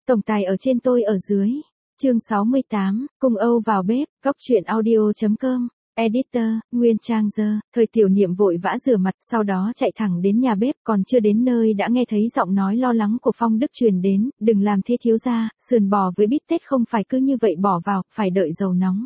Tổng tài ở trên tôi ở dưới. Chương 68, Cung Âu vào bếp, góc truyện audio.com. Editor, Nguyên Trang Dơ, Thời Tiểu Niệm vội vã rửa mặt, sau đó chạy thẳng đến nhà bếp, còn chưa đến nơi đã nghe thấy giọng nói lo lắng của Phong Đức truyền đến, đừng làm thế thiếu gia, sườn bò với bít tết không phải cứ như vậy bỏ vào, phải đợi dầu nóng.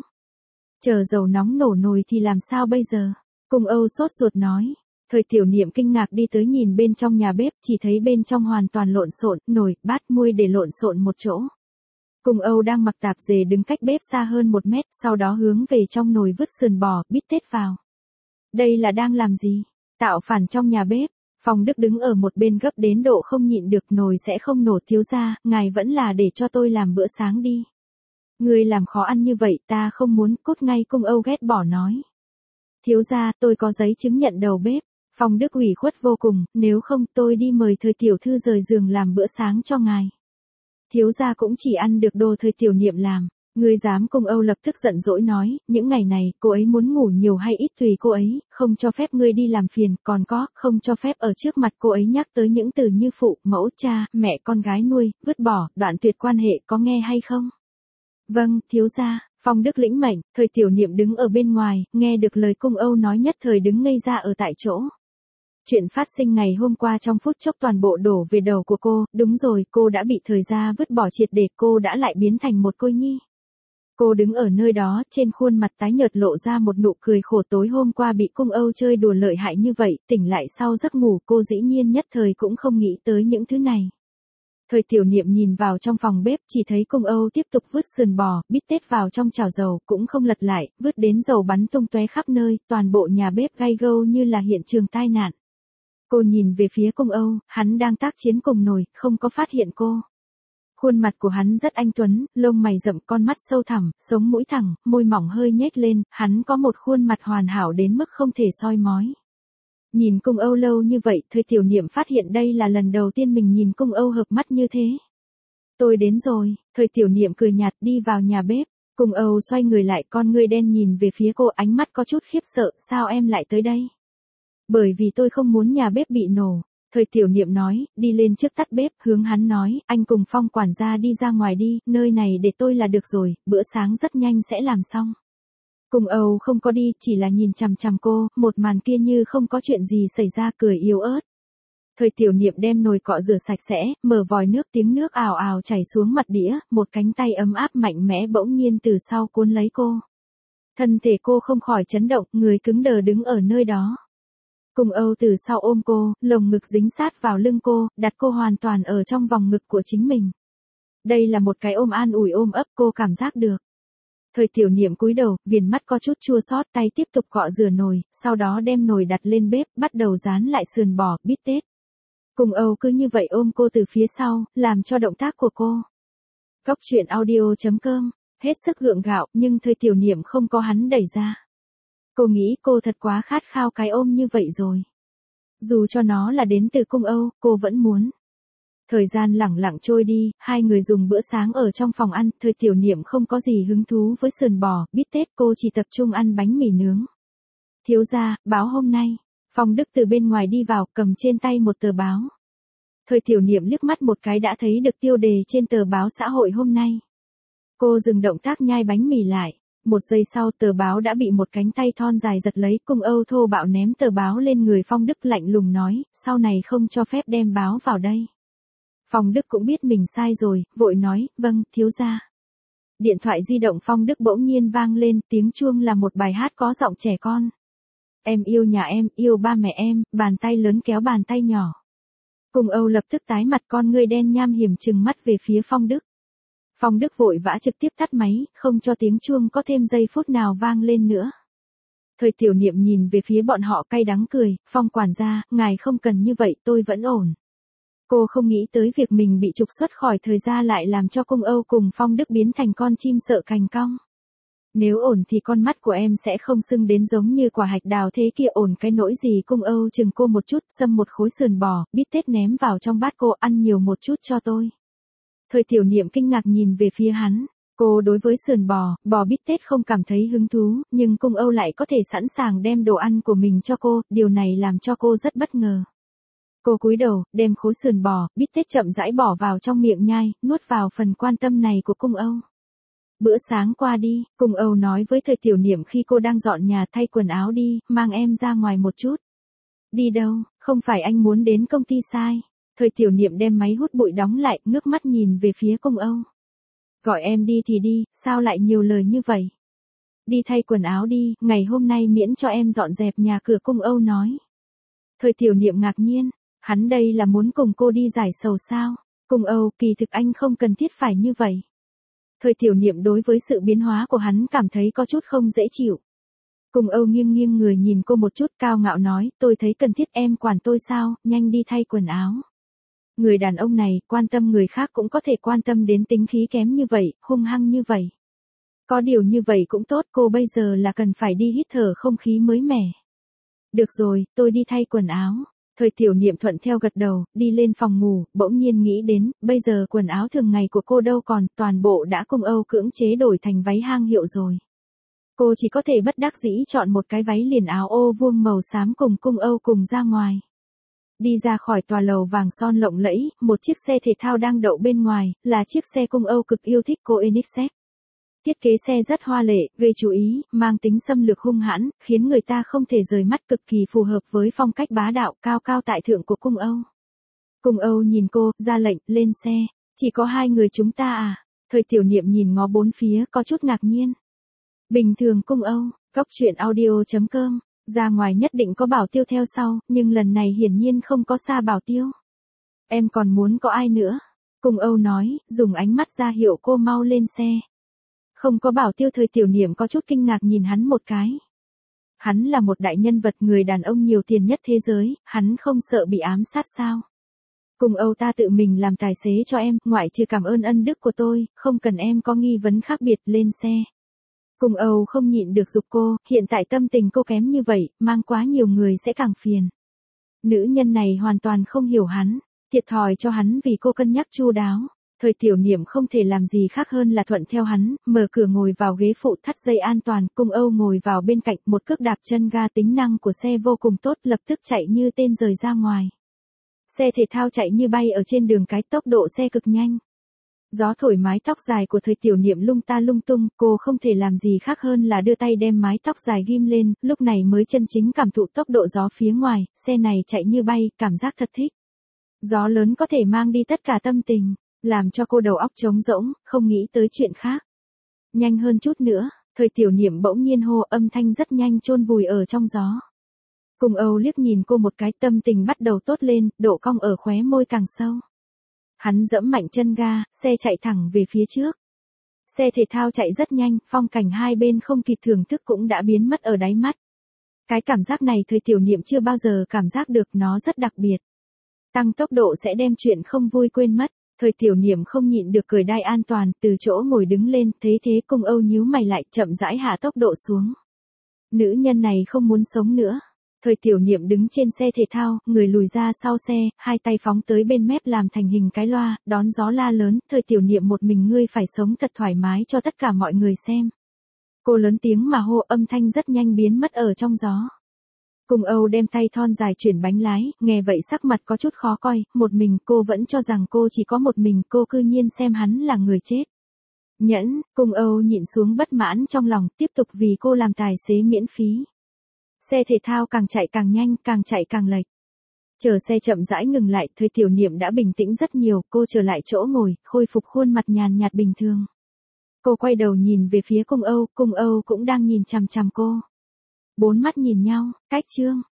Chờ dầu nóng nổ nồi thì làm sao bây giờ? Cung Âu sốt ruột nói. Thời Tiểu Niệm kinh ngạc đi tới nhìn bên trong nhà bếp, chỉ thấy bên trong hoàn toàn lộn xộn, nồi, bát, muôi để lộn xộn một chỗ. Cung Âu đang mặc tạp dề đứng cách bếp xa hơn 1 mét, sau đó hướng về trong nồi vứt sườn bò, bít tết vào. Đây là đang làm gì? Tạo phản trong nhà bếp. Phong Đức đứng ở một bên gấp đến độ không nhịn được, nồi sẽ không nổ thiếu gia, ngài vẫn là để cho tôi làm bữa sáng đi. Người làm khó ăn như vậy ta không muốn, cút ngay. Cung Âu ghét bỏ nói. Thiếu gia, tôi có giấy chứng nhận đầu bếp. Phong Đức ủy khuất vô cùng, nếu không tôi đi mời Thời tiểu thư rời giường làm bữa sáng cho ngài. Thiếu gia cũng chỉ ăn được đồ Thời Tiểu Niệm làm. Ngươi dám? Cung Âu lập tức giận dỗi nói, những ngày này, cô ấy muốn ngủ nhiều hay ít tùy cô ấy, không cho phép ngươi đi làm phiền, còn có, không cho phép ở trước mặt cô ấy nhắc tới những từ như phụ, mẫu, cha, mẹ, con gái nuôi, vứt bỏ, đoạn tuyệt quan hệ, có nghe hay không? Vâng, thiếu gia. Phong Đức lĩnh mệnh. Thời Tiểu Niệm đứng ở bên ngoài, nghe được lời Cung Âu nói nhất thời đứng ngây ra ở tại chỗ. Chuyện phát sinh ngày hôm qua trong phút chốc toàn bộ đổ về đầu của cô, đúng rồi, cô đã bị thời gia vứt bỏ triệt để, cô đã lại biến thành một cô nhi. Cô đứng ở nơi đó, trên khuôn mặt tái nhợt lộ ra một nụ cười khổ, tối hôm qua bị Cung Âu chơi đùa lợi hại như vậy, tỉnh lại sau giấc ngủ, cô dĩ nhiên nhất thời cũng không nghĩ tới những thứ này. Thời Tiểu Niệm nhìn vào trong phòng bếp, chỉ thấy Cung Âu tiếp tục vứt sườn bò, bít tết vào trong chảo dầu, cũng không lật lại, vứt đến dầu bắn tung tóe khắp nơi, toàn bộ nhà bếp gay gâu như là hiện trường tai nạn. Cô nhìn về phía Cung Âu, hắn đang tác chiến cùng nồi, không có phát hiện cô. Khuôn mặt của hắn rất anh tuấn, lông mày rậm, con mắt sâu thẳm, sống mũi thẳng, môi mỏng hơi nhếch lên, hắn có một khuôn mặt hoàn hảo đến mức không thể soi mói. Nhìn Cung Âu lâu như vậy, Thời Tiểu Niệm phát hiện đây là lần đầu tiên mình nhìn Cung Âu hợp mắt như thế. Tôi đến rồi. Thời Tiểu Niệm cười nhạt đi vào nhà bếp. Cung Âu xoay người lại, con ngươi đen nhìn về phía cô, ánh mắt có chút khiếp sợ, sao em lại tới đây? Bởi vì tôi không muốn nhà bếp bị nổ. Thời Tiểu Niệm nói, đi lên trước tắt bếp, hướng hắn nói, anh cùng Phong quản gia đi ra ngoài đi, nơi này để tôi là được rồi, bữa sáng rất nhanh sẽ làm xong. Cung Âu không có đi, chỉ là nhìn chằm chằm cô, một màn kia như không có chuyện gì xảy ra, cười yếu ớt. Thời Tiểu Niệm đem nồi cọ rửa sạch sẽ, mở vòi nước, tiếng nước ào ào chảy xuống mặt đĩa, một cánh tay ấm áp mạnh mẽ bỗng nhiên từ sau cuốn lấy cô. Thân thể cô không khỏi chấn động, người cứng đờ đứng ở nơi đó. Cung Âu từ sau ôm cô, lồng ngực dính sát vào lưng cô, đặt cô hoàn toàn ở trong vòng ngực của chính mình. Đây là một cái ôm an ủi ôm ấp, cô cảm giác được. Thời Tiểu Niệm cúi đầu, viền mắt có chút chua xót, tay tiếp tục cọ rửa nồi, sau đó đem nồi đặt lên bếp, bắt đầu rán lại sườn bò, bít tết. Cung Âu cứ như vậy ôm cô từ phía sau, làm cho động tác của cô. Góc truyện audio.com, hết sức gượng gạo, nhưng Thời Tiểu Niệm không có hắn đẩy ra. Cô nghĩ cô thật quá khát khao cái ôm như vậy rồi. Dù cho nó là đến từ Cung Âu, cô vẫn muốn. Thời gian lẳng lặng trôi đi, hai người dùng bữa sáng ở trong phòng ăn, Thời Tiểu Niệm không có gì hứng thú với sườn bò, bít tết, cô chỉ tập trung ăn bánh mì nướng. Thiếu gia, báo hôm nay. Phong Đức từ bên ngoài đi vào, cầm trên tay một tờ báo. Thời Tiểu Niệm liếc mắt một cái đã thấy được tiêu đề trên tờ báo xã hội hôm nay. Cô dừng động tác nhai bánh mì lại. Một giây sau tờ báo đã bị một cánh tay thon dài giật lấy, Cung Âu thô bạo ném tờ báo lên người Phong Đức, lạnh lùng nói, sau này không cho phép đem báo vào đây. Phong Đức cũng biết mình sai rồi, vội nói, vâng, thiếu gia. Điện thoại di động Phong Đức bỗng nhiên vang lên, tiếng chuông là một bài hát có giọng trẻ con. Em yêu nhà em, yêu ba mẹ em, bàn tay lớn kéo bàn tay nhỏ. Cung Âu lập tức tái mặt, con ngươi đen nham hiểm trừng mắt về phía Phong Đức. Phong Đức vội vã trực tiếp tắt máy, không cho tiếng chuông có thêm giây phút nào vang lên nữa. Thời Tiểu Niệm nhìn về phía bọn họ cay đắng cười, Phong quản gia, ngài không cần như vậy, tôi vẫn ổn. Cô không nghĩ tới việc mình bị trục xuất khỏi thời gia lại làm cho Cung Âu cùng Phong Đức biến thành con chim sợ cành cong. Nếu ổn thì con mắt của em sẽ không sưng đến giống như quả hạch đào thế kia, ổn cái nỗi gì? Cung Âu chừng cô một chút, xâm một khối sườn bò, bít tết ném vào trong bát cô, ăn nhiều một chút cho tôi. Thời Tiểu Niệm kinh ngạc nhìn về phía hắn. Cô đối với sườn bò, bò bít tết không cảm thấy hứng thú, nhưng Cung Âu lại có thể sẵn sàng đem đồ ăn của mình cho cô, điều này làm cho cô rất bất ngờ. Cô cúi đầu, đem khối sườn bò, bít tết chậm rãi bỏ vào trong miệng nhai, nuốt vào phần quan tâm này của Cung Âu. Bữa sáng qua đi, Cung Âu nói với Thời Tiểu Niệm khi cô đang dọn nhà thay quần áo đi, mang em ra ngoài một chút. Đi đâu, không phải anh muốn đến công ty sai. Thời Tiểu Niệm đem máy hút bụi đóng lại, ngước mắt nhìn về phía Cung Âu. Gọi em đi thì đi, sao lại nhiều lời như vậy? Đi thay quần áo đi, ngày hôm nay miễn cho em dọn dẹp nhà cửa, Cung Âu nói. Thời Tiểu Niệm ngạc nhiên, hắn đây là muốn cùng cô đi giải sầu sao? Cung Âu, kỳ thực anh không cần thiết phải như vậy. Thời Tiểu Niệm đối với sự biến hóa của hắn cảm thấy có chút không dễ chịu. Cung Âu nghiêng nghiêng người nhìn cô một chút, cao ngạo nói, tôi thấy cần thiết em quản tôi sao, nhanh đi thay quần áo. Người đàn ông này, quan tâm người khác cũng có thể quan tâm đến tính khí kém như vậy, hung hăng như vậy. Có điều như vậy cũng tốt, cô bây giờ là cần phải đi hít thở không khí mới mẻ. Được rồi, tôi đi thay quần áo. Thời Tiểu Niệm thuận theo gật đầu, đi lên phòng ngủ, bỗng nhiên nghĩ đến, bây giờ quần áo thường ngày của cô đâu còn, toàn bộ đã Cung Âu cưỡng chế đổi thành váy hang hiệu rồi. Cô chỉ có thể bất đắc dĩ chọn một cái váy liền áo ô vuông màu xám cùng Cung Âu cùng ra ngoài. Đi ra khỏi tòa lầu vàng son lộng lẫy, một chiếc xe thể thao đang đậu bên ngoài, là chiếc xe Cung Âu cực yêu thích Koenigsegg. Thiết kế xe rất hoa lệ, gây chú ý, mang tính xâm lược hung hãn, khiến người ta không thể rời mắt, cực kỳ phù hợp với phong cách bá đạo cao cao tại thượng của Cung Âu. Cung Âu nhìn cô, ra lệnh, lên xe. Chỉ có hai người chúng ta à? Thời Tiểu Niệm nhìn ngó bốn phía, có chút ngạc nhiên. Bình thường Cung Âu, góc truyện audio.com, ra ngoài nhất định có Bảo Tiêu theo sau, nhưng lần này hiển nhiên không có Sa Bảo Tiêu. Em còn muốn có ai nữa? Cung Âu nói, dùng ánh mắt ra hiệu cô mau lên xe. Không có Bảo Tiêu. Thời Tiểu Niệm có chút kinh ngạc nhìn hắn một cái. Hắn là một đại nhân vật, người đàn ông nhiều tiền nhất thế giới, hắn không sợ bị ám sát sao? Cung Âu, ta tự mình làm tài xế cho em, ngoại trừ cảm ơn ân đức của tôi, không cần em có nghi vấn khác biệt, lên xe. Cung Âu không nhịn được giục cô, hiện tại tâm tình cô kém như vậy, mang quá nhiều người sẽ càng phiền. Nữ nhân này hoàn toàn không hiểu hắn, thiệt thòi cho hắn vì cô cân nhắc chu đáo. Thời Tiểu Niệm không thể làm gì khác hơn là thuận theo hắn, mở cửa ngồi vào ghế phụ, thắt dây an toàn, Cung Âu ngồi vào bên cạnh, một cước đạp chân ga, tính năng của xe vô cùng tốt, lập tức chạy như tên rời ra ngoài. Xe thể thao chạy như bay ở trên đường cái, tốc độ xe cực nhanh. Gió thổi mái tóc dài của Thời Tiểu Niệm lung ta lung tung, cô không thể làm gì khác hơn là đưa tay đem mái tóc dài ghim lên, lúc này mới chân chính cảm thụ tốc độ gió phía ngoài, xe này chạy như bay, cảm giác thật thích. Gió lớn có thể mang đi tất cả tâm tình, làm cho cô đầu óc trống rỗng, không nghĩ tới chuyện khác. Nhanh hơn chút nữa, Thời Tiểu Niệm bỗng nhiên hô, âm thanh rất nhanh chôn vùi ở trong gió. Cung Âu liếc nhìn cô một cái, tâm tình bắt đầu tốt lên, độ cong ở khóe môi càng sâu. Hắn giẫm mạnh chân ga, xe chạy thẳng về phía trước. Xe thể thao chạy rất nhanh, phong cảnh hai bên không kịp thưởng thức cũng đã biến mất ở đáy mắt. Cái cảm giác này Thời Tiểu Niệm chưa bao giờ cảm giác được, nó rất đặc biệt. Tăng tốc độ sẽ đem chuyện không vui quên mất. Thời Tiểu Niệm không nhịn được cười đai an toàn, từ chỗ ngồi đứng lên, thế Cung Âu nhíu mày lại, chậm rãi hạ tốc độ xuống. Nữ nhân này không muốn sống nữa. Thời Tiểu Niệm đứng trên xe thể thao, người lùi ra sau xe, hai tay phóng tới bên mép làm thành hình cái loa, đón gió la lớn, Thời Tiểu Niệm, một mình ngươi phải sống thật thoải mái cho tất cả mọi người xem. Cô lớn tiếng mà hô, âm thanh rất nhanh biến mất ở trong gió. Cung Âu đem tay thon dài chuyển bánh lái, nghe vậy sắc mặt có chút khó coi, một mình cô vẫn cho rằng cô chỉ có một mình, cô cư nhiên xem hắn là người chết. Nhẫn, Cung Âu nhịn xuống bất mãn trong lòng, tiếp tục vì cô làm tài xế miễn phí. Xe thể thao càng chạy càng nhanh, càng chạy càng lệch. Chờ xe chậm rãi ngừng lại, Thời Tiểu Niệm đã bình tĩnh rất nhiều, cô trở lại chỗ ngồi, khôi phục khuôn mặt nhàn nhạt bình thường. Cô quay đầu nhìn về phía Cung Âu cũng đang nhìn chằm chằm cô. Bốn mắt nhìn nhau, cách chương.